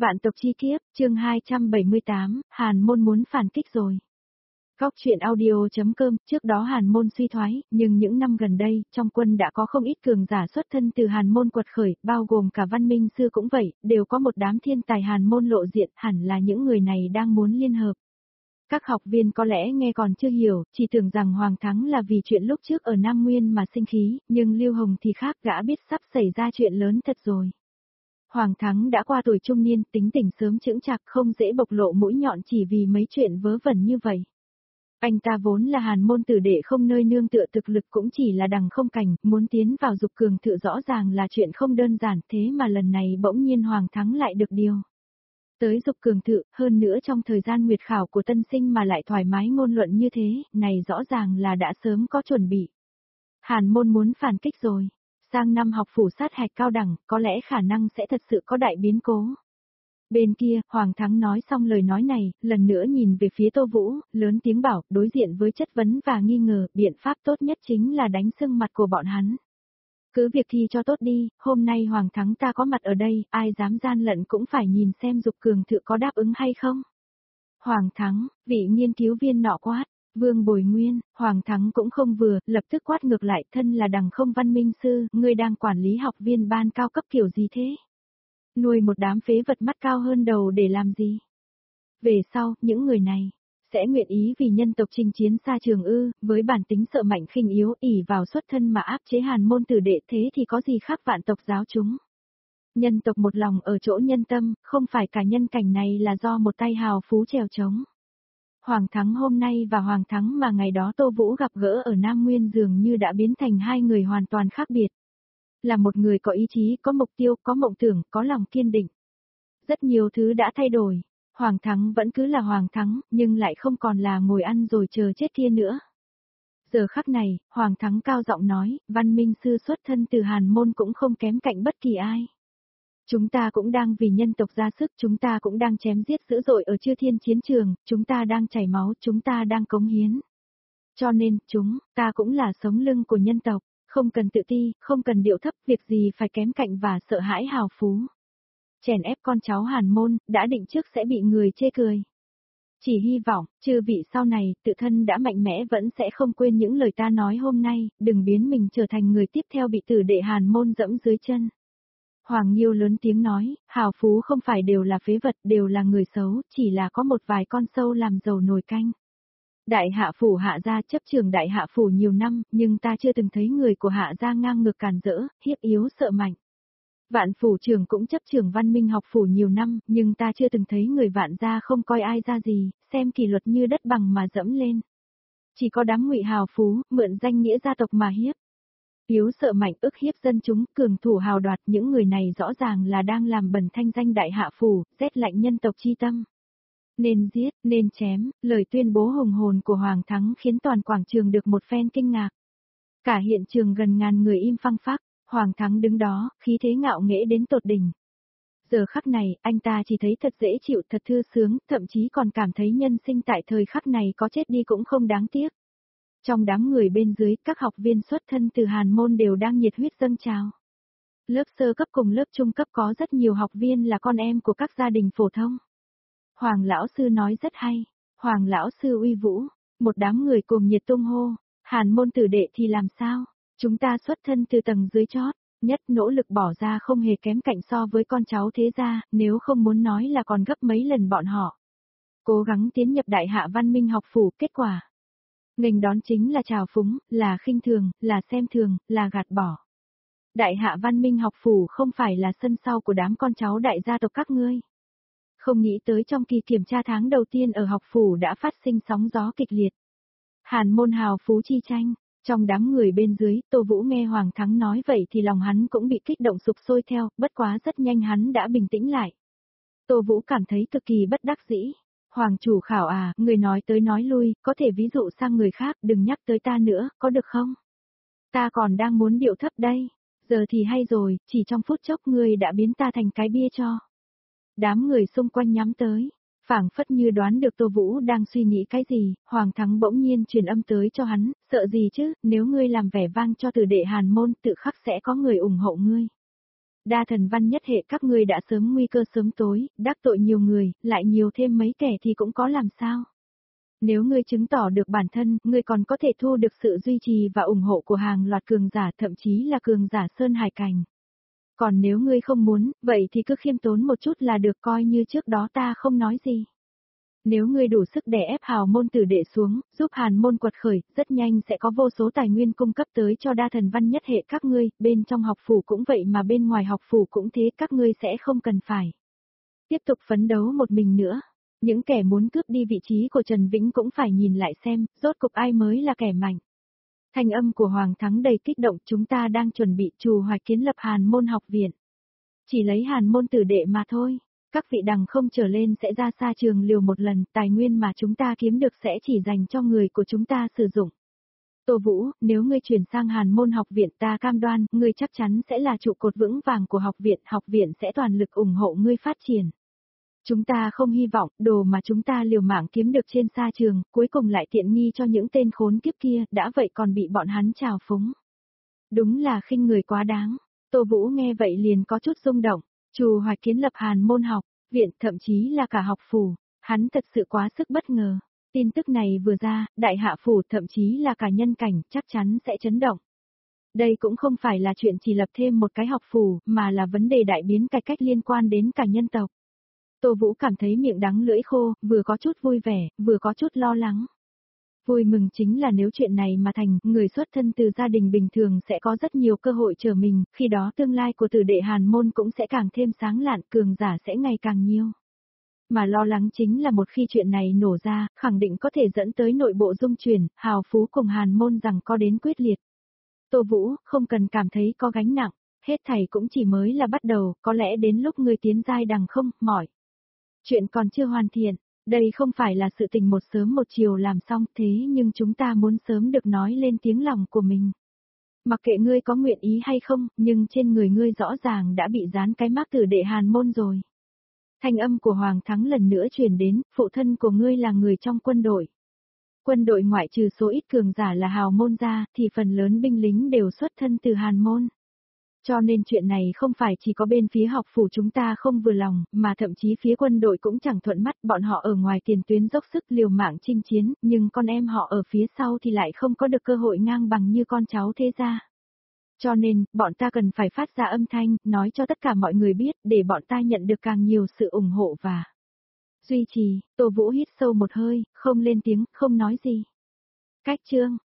Vạn tộc chi kiếp, chương 278, Hàn Môn muốn phản kích rồi. Góc truyện audio.com, trước đó Hàn Môn suy thoái, nhưng những năm gần đây, trong quân đã có không ít cường giả xuất thân từ Hàn Môn quật khởi, bao gồm cả Văn Minh Sư cũng vậy, đều có một đám thiên tài Hàn Môn lộ diện, hẳn là những người này đang muốn liên hợp. Các học viên có lẽ nghe còn chưa hiểu, chỉ tưởng rằng Hoàng Thắng là vì chuyện lúc trước ở Nam Nguyên mà sinh khí, nhưng Lưu Hồng thì khác, gã biết sắp xảy ra chuyện lớn thật rồi. Hoàng Thắng đã qua tuổi trung niên, tính tình sớm chững chạc, không dễ bộc lộ mũi nhọn chỉ vì mấy chuyện vớ vẩn như vậy. Anh ta vốn là Hàn Môn tử đệ không nơi nương tựa, thực lực cũng chỉ là đằng không cảnh, muốn tiến vào dục cường tự rõ ràng là chuyện không đơn giản, thế mà lần này bỗng nhiên Hoàng Thắng lại được điều tới dục cường tự, hơn nữa trong thời gian nguyệt khảo của tân sinh mà lại thoải mái ngôn luận như thế, này rõ ràng là đã sớm có chuẩn bị. Hàn Môn muốn phản kích rồi. Sang năm học phủ sát hạch cao đẳng, có lẽ khả năng sẽ thật sự có đại biến cố. Bên kia, Hoàng Thắng nói xong lời nói này, lần nữa nhìn về phía Tô Vũ, lớn tiếng bảo, đối diện với chất vấn và nghi ngờ, biện pháp tốt nhất chính là đánh sưng mặt của bọn hắn. Cứ việc thi cho tốt đi, hôm nay Hoàng Thắng ta có mặt ở đây, ai dám gian lận cũng phải nhìn xem dục cường thự có đáp ứng hay không. Hoàng Thắng, vị nghiên cứu viên nọ quát. Vương Bồi Nguyên, Hoàng Thắng cũng không vừa, lập tức quát ngược lại, thân là đằng không Văn Minh Sư, ngươi đang quản lý học viên ban cao cấp kiểu gì thế? Nuôi một đám phế vật mắt cao hơn đầu để làm gì? Về sau, những người này sẽ nguyện ý vì nhân tộc chinh chiến xa trường ư, với bản tính sợ mạnh khinh yếu, ỷ vào xuất thân mà áp chế Hàn Môn tử đệ, thế thì có gì khác vạn tộc giáo chúng? Nhân tộc một lòng ở chỗ nhân tâm, không phải cả nhân cảnh này là do một tay hào phú trèo trống. Hoàng Thắng hôm nay và Hoàng Thắng mà ngày đó Tô Vũ gặp gỡ ở Nam Nguyên dường như đã biến thành hai người hoàn toàn khác biệt. Là một người có ý chí, có mục tiêu, có mộng tưởng, có lòng kiên định. Rất nhiều thứ đã thay đổi. Hoàng Thắng vẫn cứ là Hoàng Thắng, nhưng lại không còn là ngồi ăn rồi chờ chết kia nữa. Giờ khắc này, Hoàng Thắng cao giọng nói, Văn Minh Sư xuất thân từ Hàn Môn cũng không kém cạnh bất kỳ ai. Chúng ta cũng đang vì nhân tộc ra sức, chúng ta cũng đang chém giết dữ dội ở Chư Thiên chiến trường, chúng ta đang chảy máu, chúng ta đang cống hiến. Cho nên, ta cũng là sống lưng của nhân tộc, không cần tự ti, không cần điệu thấp, việc gì phải kém cạnh và sợ hãi hào phú. Chèn ép con cháu Hàn Môn, đã định trước sẽ bị người chê cười. Chỉ hy vọng, chư vị sau này, tự thân đã mạnh mẽ vẫn sẽ không quên những lời ta nói hôm nay, đừng biến mình trở thành người tiếp theo bị tử đệ Hàn Môn dẫm dưới chân. Hoàng Nhiêu lớn tiếng nói, hào phú không phải đều là phế vật, đều là người xấu, chỉ là có một vài con sâu làm dầu nồi canh. Đại hạ phủ Hạ gia chấp trường đại hạ phủ nhiều năm, nhưng ta chưa từng thấy người của Hạ gia ngang ngược càn rỡ, hiếp yếu sợ mạnh. Vạn phủ trưởng cũng chấp trường Văn Minh học phủ nhiều năm, nhưng ta chưa từng thấy người Vạn gia không coi ai ra gì, xem kỷ luật như đất bằng mà dẫm lên. Chỉ có đám ngụy hào phú, mượn danh nghĩa gia tộc mà hiếp. Yếu sợ mạnh, ức hiếp dân chúng, cường thủ hào đoạt, những người này rõ ràng là đang làm bẩn thanh danh đại hạ phủ, rét lạnh nhân tộc chi tâm. Nên giết, nên chém, lời tuyên bố hùng hồn của Hoàng Thắng khiến toàn quảng trường được một phen kinh ngạc. Cả hiện trường gần ngàn người im phăng phắc, Hoàng Thắng đứng đó, khí thế ngạo nghễ đến tột đỉnh. Giờ khắc này, anh ta chỉ thấy thật dễ chịu, thật thư sướng, thậm chí còn cảm thấy nhân sinh tại thời khắc này có chết đi cũng không đáng tiếc. Trong đám người bên dưới, các học viên xuất thân từ Hàn Môn đều đang nhiệt huyết dâng trào. Lớp sơ cấp cùng lớp trung cấp có rất nhiều học viên là con em của các gia đình phổ thông. Hoàng lão sư nói rất hay, Hoàng lão sư uy vũ, một đám người cùng nhiệt tung hô, Hàn Môn tử đệ thì làm sao, chúng ta xuất thân từ tầng dưới chót, nhất nỗ lực bỏ ra không hề kém cạnh so với con cháu thế gia, nếu không muốn nói là còn gấp mấy lần bọn họ. Cố gắng tiến nhập đại hạ Văn Minh học phủ, kết quả nghênh đón chính là trào phúng, là khinh thường, là xem thường, là gạt bỏ. Đại hạ Văn Minh học phủ không phải là sân sau của đám con cháu đại gia tộc các ngươi. Không nghĩ tới trong kỳ kiểm tra tháng đầu tiên ở học phủ đã phát sinh sóng gió kịch liệt. Hàn Môn hào phú chi tranh, trong đám người bên dưới, Tô Vũ nghe Hoàng Thắng nói vậy thì lòng hắn cũng bị kích động sục sôi theo, bất quá rất nhanh hắn đã bình tĩnh lại. Tô Vũ cảm thấy cực kỳ bất đắc dĩ. Hoàng chủ khảo à, người nói tới nói lui, có thể ví dụ sang người khác, đừng nhắc tới ta nữa, có được không? Ta còn đang muốn điệu thấp đây, giờ thì hay rồi, chỉ trong phút chốc ngươi đã biến ta thành cái bia cho. Đám người xung quanh nhắm tới, phảng phất như đoán được Tô Vũ đang suy nghĩ cái gì, Hoàng Thắng bỗng nhiên truyền âm tới cho hắn, sợ gì chứ, nếu ngươi làm vẻ vang cho tử đệ Hàn Môn tự khắc sẽ có người ủng hộ ngươi. Đa thần văn nhất hệ các ngươi đã sớm nguy cơ sớm tối, đắc tội nhiều người, lại nhiều thêm mấy kẻ thì cũng có làm sao. Nếu ngươi chứng tỏ được bản thân, ngươi còn có thể thu được sự duy trì và ủng hộ của hàng loạt cường giả, thậm chí là cường giả Sơn Hải Cảnh. Còn nếu ngươi không muốn, vậy thì cứ khiêm tốn một chút là được, coi như trước đó ta không nói gì. Nếu ngươi đủ sức đè ép hào môn tử đệ xuống, giúp hàn môn quật khởi, rất nhanh sẽ có vô số tài nguyên cung cấp tới cho đa thần văn nhất hệ các ngươi, bên trong học phủ cũng vậy mà bên ngoài học phủ cũng thế, các ngươi sẽ không cần phải tiếp tục phấn đấu một mình nữa. Những kẻ muốn cướp đi vị trí của Trần Vĩnh cũng phải nhìn lại xem, rốt cục ai mới là kẻ mạnh. Thanh âm của Hoàng Thắng đầy kích động, chúng ta đang chuẩn bị trù hoạch kiến lập hàn môn học viện. Chỉ lấy hàn môn tử đệ mà thôi. Các vị đằng không trở lên sẽ ra xa trường liều một lần, tài nguyên mà chúng ta kiếm được sẽ chỉ dành cho người của chúng ta sử dụng. Tô Vũ, nếu ngươi chuyển sang hàn môn học viện ta cam đoan, ngươi chắc chắn sẽ là trụ cột vững vàng của học viện sẽ toàn lực ủng hộ ngươi phát triển. Chúng ta không hy vọng, đồ mà chúng ta liều mạng kiếm được trên xa trường, cuối cùng lại tiện nghi cho những tên khốn kiếp kia, đã vậy còn bị bọn hắn trào phúng. Đúng là khinh người quá đáng. Tô Vũ nghe vậy liền có chút rung động, trù hoạch kiến lập hàn môn học viện, thậm chí là cả học phủ, hắn thật sự quá sức bất ngờ. Tin tức này vừa ra, đại hạ phủ thậm chí là cả nhân cảnh chắc chắn sẽ chấn động. Đây cũng không phải là chuyện chỉ lập thêm một cái học phủ, mà là vấn đề đại biến cải cách liên quan đến cả nhân tộc. Tô Vũ cảm thấy miệng đắng lưỡi khô, vừa có chút vui vẻ, vừa có chút lo lắng. Vui mừng chính là nếu chuyện này mà thành, người xuất thân từ gia đình bình thường sẽ có rất nhiều cơ hội trở mình, khi đó tương lai của tử đệ hàn môn cũng sẽ càng thêm sáng lạn, cường giả sẽ ngày càng nhiều. Mà lo lắng chính là một khi chuyện này nổ ra, khẳng định có thể dẫn tới nội bộ dung chuyển, hào phú cùng hàn môn rằng có đến quyết liệt. Tô Vũ, không cần cảm thấy có gánh nặng, hết thảy cũng chỉ mới là bắt đầu, có lẽ đến lúc người tiến giai đằng không, mỏi. Chuyện còn chưa hoàn thiện, đây không phải là sự tình một sớm một chiều làm xong, thế nhưng chúng ta muốn sớm được nói lên tiếng lòng của mình. Mặc kệ ngươi có nguyện ý hay không, nhưng trên người ngươi rõ ràng đã bị dán cái mác tử đệ hàn môn rồi. Thanh âm của Hoàng Thắng lần nữa truyền đến, phụ thân của ngươi là người trong quân đội. Quân đội ngoại trừ số ít cường giả là hào môn ra, thì phần lớn binh lính đều xuất thân từ hàn môn. Cho nên chuyện này không phải chỉ có bên phía học phủ chúng ta không vừa lòng, mà thậm chí phía quân đội cũng chẳng thuận mắt, bọn họ ở ngoài tiền tuyến dốc sức liều mạng chinh chiến, nhưng con em họ ở phía sau thì lại không có được cơ hội ngang bằng như con cháu thế gia. Cho nên, bọn ta cần phải phát ra âm thanh, nói cho tất cả mọi người biết, để bọn ta nhận được càng nhiều sự ủng hộ và duy trì. Tô Vũ hít sâu một hơi, không lên tiếng, không nói gì. Cách chương